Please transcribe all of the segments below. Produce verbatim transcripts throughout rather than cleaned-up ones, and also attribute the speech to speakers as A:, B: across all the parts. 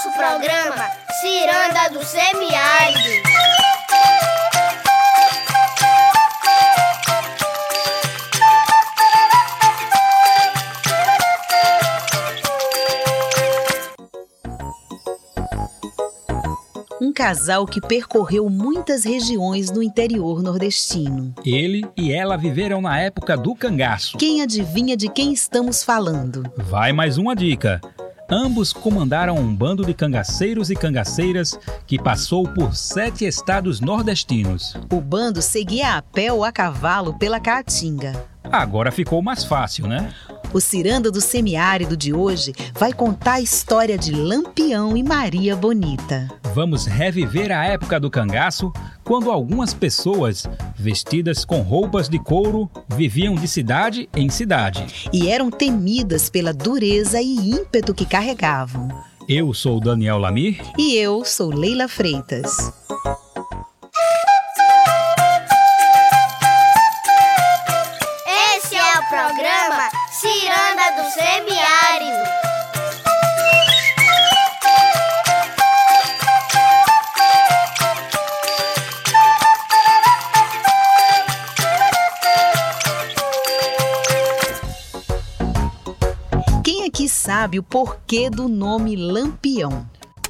A: nosso programa Ciranda do Semiárido.
B: Um casal que percorreu muitas regiões no interior nordestino.
C: Ele e ela viveram na época do cangaço.
B: Quem adivinha de quem estamos falando?
C: Vai mais uma dica. Ambos comandaram um bando de cangaceiros e cangaceiras que passou por sete estados nordestinos.
B: O bando seguia a pé ou a cavalo pela Caatinga.
C: Agora ficou mais fácil, né?
B: O Ciranda do Semiárido de hoje vai contar a história de Lampião e Maria Bonita.
C: Vamos reviver a época do cangaço, quando algumas pessoas, vestidas com roupas de couro, viviam de cidade em cidade.
B: E eram temidas pela dureza e ímpeto que carregavam.
C: Eu sou Daniel Lamir.
B: E eu sou Leila Freitas.
A: Esse é o programa Ciranda do Semiárido.
B: Quem aqui sabe o porquê do nome Lampião?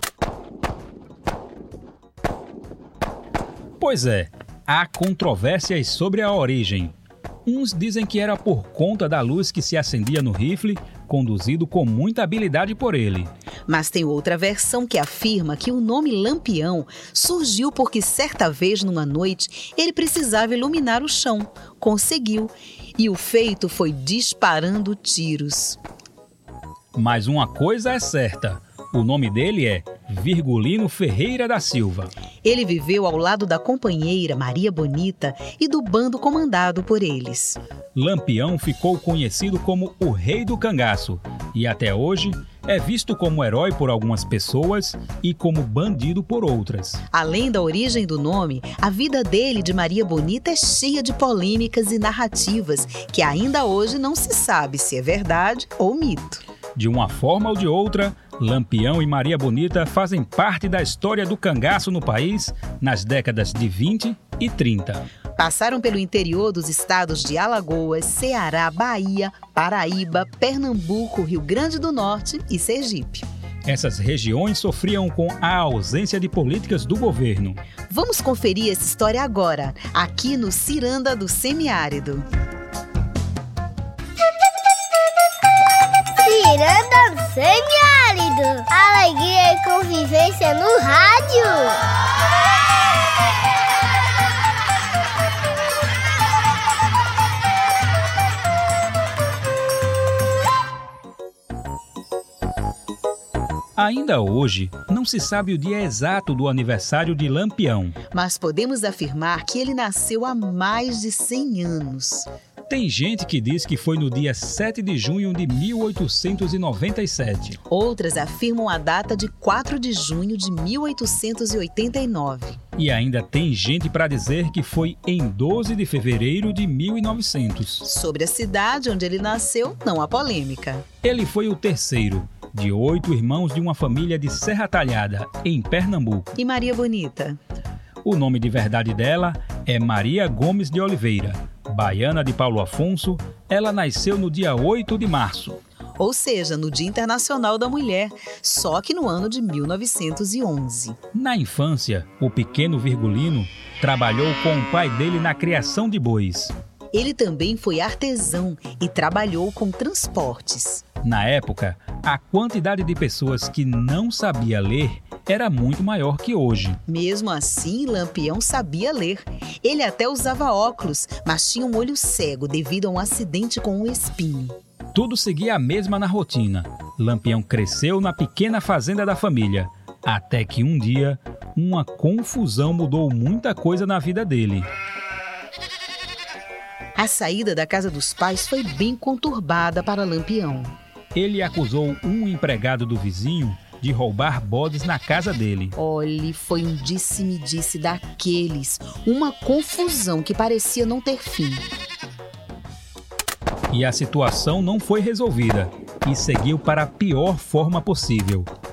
C: Pois é, há controvérsias sobre a origem. Uns dizem que era por conta da luz que se acendia no rifle, conduzido com muita habilidade por ele.
B: Mas tem outra versão que afirma que o nome Lampião surgiu porque certa vez numa noite ele precisava iluminar o chão. Conseguiu. E o feito foi disparando tiros.
C: Mas uma coisa é certa, o nome dele é Virgulino Ferreira da Silva.
B: Ele viveu ao lado da companheira Maria Bonita e do bando comandado por eles.
C: Lampião ficou conhecido como o Rei do Cangaço e até hoje é visto como herói por algumas pessoas e como bandido por outras.
B: Além da origem do nome, a vida dele e de Maria Bonita é cheia de polêmicas e narrativas que ainda hoje não se sabe se é verdade ou mito.
C: De uma forma ou de outra, Lampião e Maria Bonita fazem parte da história do cangaço no país nas décadas de vinte e trinta.
B: Passaram pelo interior dos estados de Alagoas, Ceará, Bahia, Paraíba, Pernambuco, Rio Grande do Norte e Sergipe.
C: Essas regiões sofriam com a ausência de políticas do governo.
B: Vamos conferir essa história agora, aqui no Ciranda do Semiárido.
A: Ciranda do Semiárido. Alegria e convivência no rádio.
C: Ainda hoje, não se sabe o dia exato do aniversário de Lampião.
B: Mas podemos afirmar que ele nasceu há mais de cem anos.
C: Tem gente que diz que foi no dia sete de junho de mil oitocentos e noventa e sete.
B: Outras afirmam a data de quatro de junho de mil oitocentos e oitenta e nove.
C: E ainda tem gente para dizer que foi em doze de fevereiro de mil e novecentos.
B: Sobre a cidade onde ele nasceu, não há polêmica.
C: Ele foi o terceiro de oito irmãos de uma família de Serra Talhada, em Pernambuco.
B: E Maria Bonita?
C: O nome de verdade dela é Maria Gomes de Oliveira. Baiana de Paulo Afonso, ela nasceu no dia oito de março.
B: Ou seja, no Dia Internacional da Mulher, só que no ano de mil novecentos e onze.
C: Na infância, o pequeno Virgulino trabalhou com o pai dele na criação de bois.
B: Ele também foi artesão e trabalhou com transportes.
C: Na época, a quantidade de pessoas que não sabia ler era muito maior que hoje.
B: Mesmo assim, Lampião sabia ler. Ele até usava óculos, mas tinha um olho cego devido a um acidente com um espinho.
C: Tudo seguia a mesma na rotina. Lampião cresceu na pequena fazenda da família, até que um dia, uma confusão mudou muita coisa na vida dele.
B: A saída da casa dos pais foi bem conturbada para Lampião.
C: Ele acusou um empregado do vizinho de roubar bodes na casa dele.
B: Olhe, foi um disse-me-disse daqueles, uma confusão que parecia não ter fim.
C: E a situação não foi resolvida e seguiu para a pior forma possível,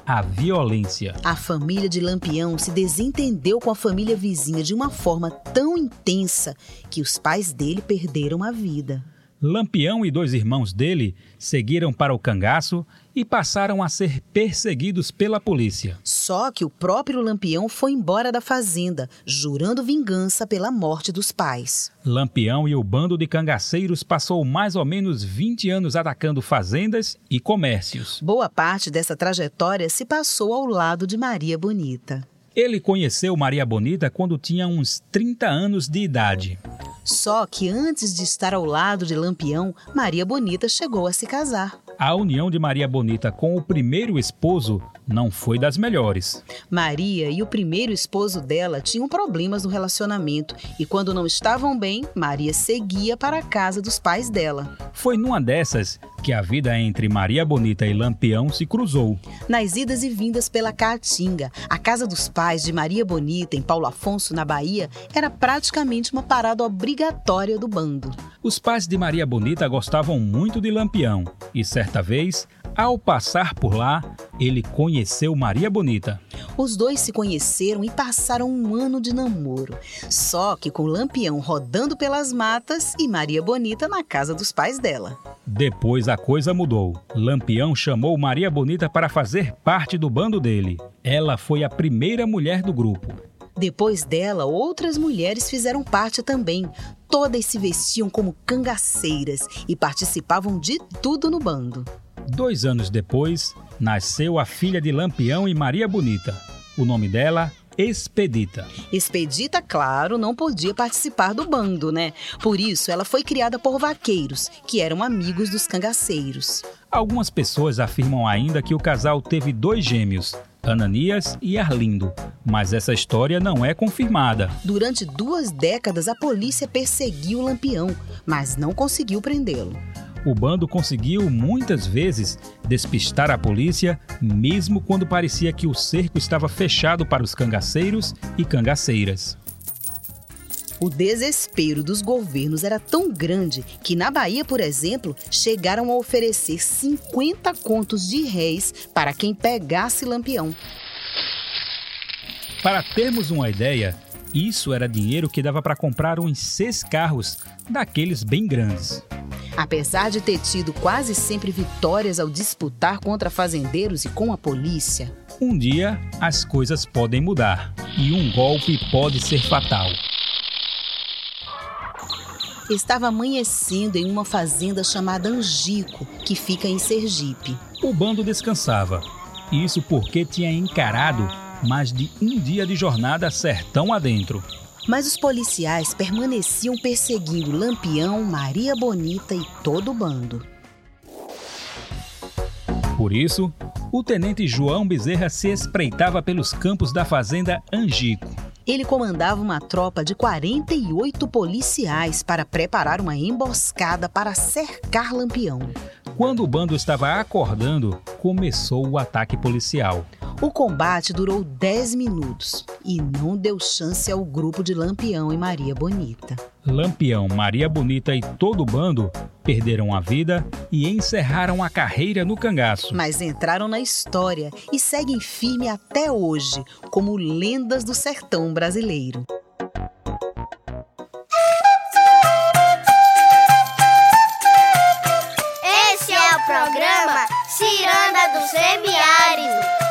C: a violência.
B: A família de Lampião se desentendeu com a família vizinha de uma forma tão intensa que os pais dele perderam a vida.
C: Lampião e dois irmãos dele seguiram para o cangaço e passaram a ser perseguidos pela polícia.
B: Só que o próprio Lampião foi embora da fazenda, jurando vingança pela morte dos pais.
C: Lampião e o bando de cangaceiros passou mais ou menos vinte anos atacando fazendas e comércios.
B: Boa parte dessa trajetória se passou ao lado de Maria Bonita.
C: Ele conheceu Maria Bonita quando tinha uns trinta anos de idade.
B: Só que antes de estar ao lado de Lampião, Maria Bonita chegou a se casar.
C: A união de Maria Bonita com o primeiro esposo não foi das melhores.
B: Maria e o primeiro esposo dela tinham problemas no relacionamento e quando não estavam bem, Maria seguia para a casa dos pais dela.
C: Foi numa dessas que a vida entre Maria Bonita e Lampião se cruzou.
B: Nas idas e vindas pela Caatinga, a casa dos pais de Maria Bonita, em Paulo Afonso, na Bahia, era praticamente uma parada obrigatória do bando.
C: Os pais de Maria Bonita gostavam muito de Lampião e, certa vez, ao passar por lá, ele conheceu Maria Bonita.
B: Os dois se conheceram e passaram um ano de namoro. Só que com Lampião rodando pelas matas e Maria Bonita na casa dos pais dela.
C: Depois a coisa mudou. Lampião chamou Maria Bonita para fazer parte do bando dele. Ela foi a primeira mulher do grupo.
B: Depois dela, outras mulheres fizeram parte também. Todas se vestiam como cangaceiras e participavam de tudo no bando.
C: Dois anos depois, nasceu a filha de Lampião e Maria Bonita. O nome dela, Expedita.
B: Expedita, claro, não podia participar do bando, né? Por isso, ela foi criada por vaqueiros, que eram amigos dos cangaceiros.
C: Algumas pessoas afirmam ainda que o casal teve dois gêmeos, Ananias e Arlindo, mas essa história não é confirmada.
B: Durante duas décadas, a polícia perseguiu Lampião, mas não conseguiu prendê-lo.
C: O bando conseguiu, muitas vezes, despistar a polícia, mesmo quando parecia que o cerco estava fechado para os cangaceiros e cangaceiras.
B: O desespero dos governos era tão grande que, na Bahia, por exemplo, chegaram a oferecer cinquenta contos de réis para quem pegasse Lampião.
C: Para termos uma ideia, isso era dinheiro que dava para comprar uns seis carros, daqueles bem grandes.
B: Apesar de ter tido quase sempre vitórias ao disputar contra fazendeiros e com a polícia,
C: um dia as coisas podem mudar e um golpe pode ser fatal.
B: Estava amanhecendo em uma fazenda chamada Angico, que fica em Sergipe.
C: O bando descansava. Isso porque tinha encarado mais de um dia de jornada sertão adentro.
B: Mas os policiais permaneciam perseguindo Lampião, Maria Bonita e todo o bando.
C: Por isso, o tenente João Bezerra se espreitava pelos campos da fazenda Angico.
B: Ele comandava uma tropa de quarenta e oito policiais para preparar uma emboscada para cercar Lampião.
C: Quando o bando estava acordando, começou o ataque policial.
B: O combate durou dez minutos e não deu chance ao grupo de Lampião e Maria Bonita.
C: Lampião, Maria Bonita e todo o bando perderam a vida e encerraram a carreira no cangaço.
B: Mas entraram na história e seguem firme até hoje como lendas do sertão brasileiro.
A: Esse é o programa Ciranda do Semiárido.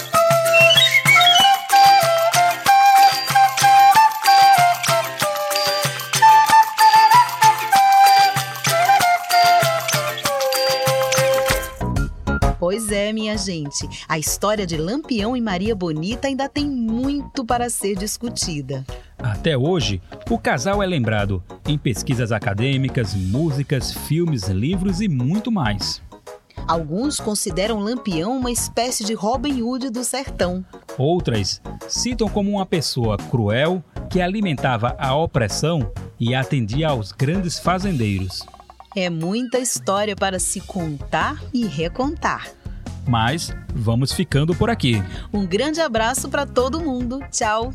B: Pois é, minha gente, a história de Lampião e Maria Bonita ainda tem muito para ser discutida.
C: Até hoje, o casal é lembrado em pesquisas acadêmicas, músicas, filmes, livros e muito mais.
B: Alguns consideram Lampião uma espécie de Robin Hood do sertão.
C: Outras citam como uma pessoa cruel que alimentava a opressão e atendia aos grandes fazendeiros.
B: É muita história para se contar e recontar.
C: Mas vamos ficando por aqui.
B: Um grande abraço para todo mundo. Tchau!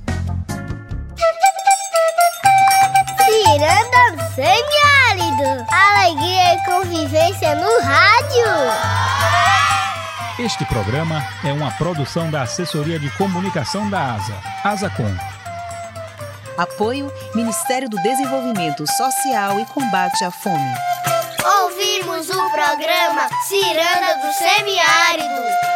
A: Ciranda do Semiárido. Alegria e convivência no rádio.
C: Este programa é uma produção da Assessoria de Comunicação da ASA, ASACOM.
B: Apoio Ministério do Desenvolvimento Social e Combate à Fome.
A: Ouvimos o programa Ciranda do Semiárido.